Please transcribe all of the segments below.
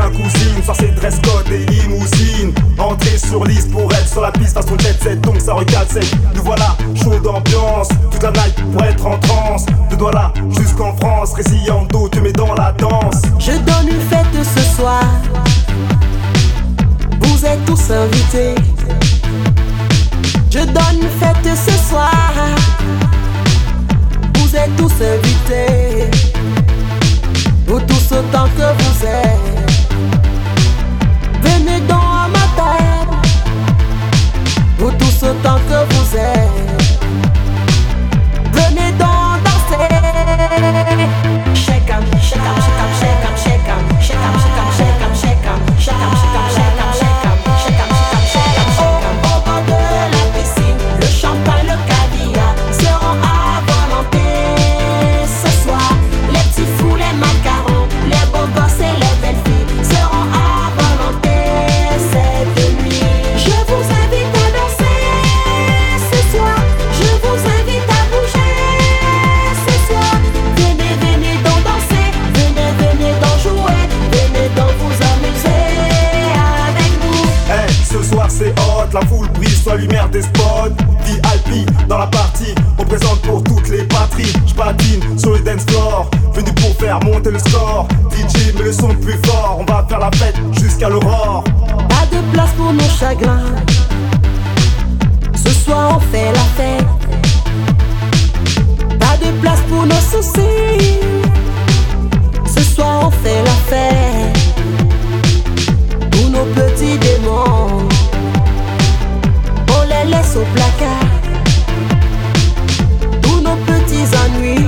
bien cousine. Ça c'est dress code et limousine. Entrée sur liste pour être sur la piste façon jet set, donc ça recale sec. Nous voilà, chaud d'ambiance, toute la night pour être en transe. De Douala jusqu'en France, Résillando te met dans la danse. Je donne une fête ce soir, vous êtes tous invités. Je donne une fête ce soir, vous êtes tous invités. Vous tous autant que vous êtes, venez donc à ma table. Vous tous autant que vous êtes, venez donc danser. Shake 'em, shake 'em, shake 'em, shake 'em, shake 'em, shake 'em, shake 'em, shake 'em, shake 'em, shake 'em, shake 'em, shake 'em, shake 'em, shake 'em, shake 'em, shake 'em. Au bord de la piscine, le champagne, le caviar seront à volonté ce soir. Les petits fous, les macarons, les beaux gosses et les belles filles seront à volonté cette nuit. Je vous invite à danser ce soir, je vous invite à bouger ce soir. Venez, venez donc danser, venez, venez donc jouer, venez donc vous amuser avec nous. Hey, ce soir c'est hot, la foule brille sur la lumière des spots. VIP dans la partie, on présente pour toutes les patries. J'patine sur le dance floor, venu pour faire monter le score. DJ met le son plus fort, on va faire la fête jusqu'à l'aurore. Pas de place pour nos chagrins, ce soir on fait la fête. Pas de place pour nos soucis, ce soir on fait la fête. Tous nos petits démons, on les laisse au placard. Tous nos petits ennuis,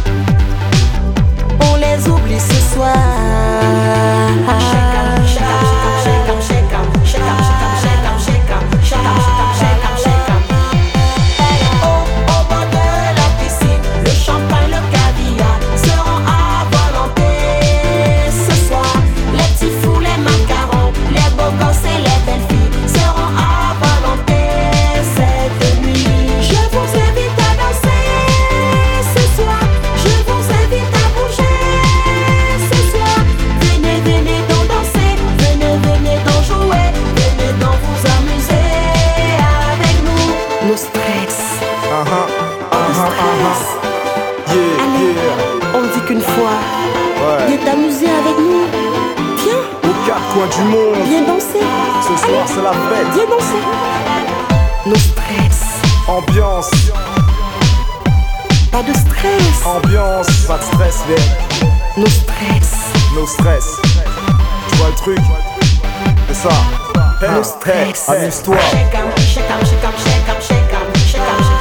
on les oublie ce soir. Shake 'em, shake 'em, shake 'em, shake 'em, shake 'em, shake 'em, shake 'em, shake 'em, shake 'em, shake 'em, shake 'em. Au bord de la piscine, le champagne, le caviar seront à volonté ce soir. Les petits fous, les macarons, les beaux gosses et les belles filles seront à volonté cette nuit. Je vous invite à danser ce soir, je vous invite à bouger ce soir. Venez, venez donc danser, venez, venez donc jouer, venez donc vous amuser avec nous. Nos stress, Yeah, allez, yeah. on ne dit qu'une fois. Ouais. Viens t'amuser avec nous. Viens, Aux quatre coins du monde, viens danser. ce soir c'est la fête. Viens danser. Nos stress, Ambiance, pas de stress. ambiance, pas de stress, viens. Nos stress, No stress. Tu vois le truc? C'est ça. Hey, No hey, stress. amuse-toi. Shake 'em, shake 'em, shake 'em, shake 'em, shake 'em, shake 'em, shake 'em.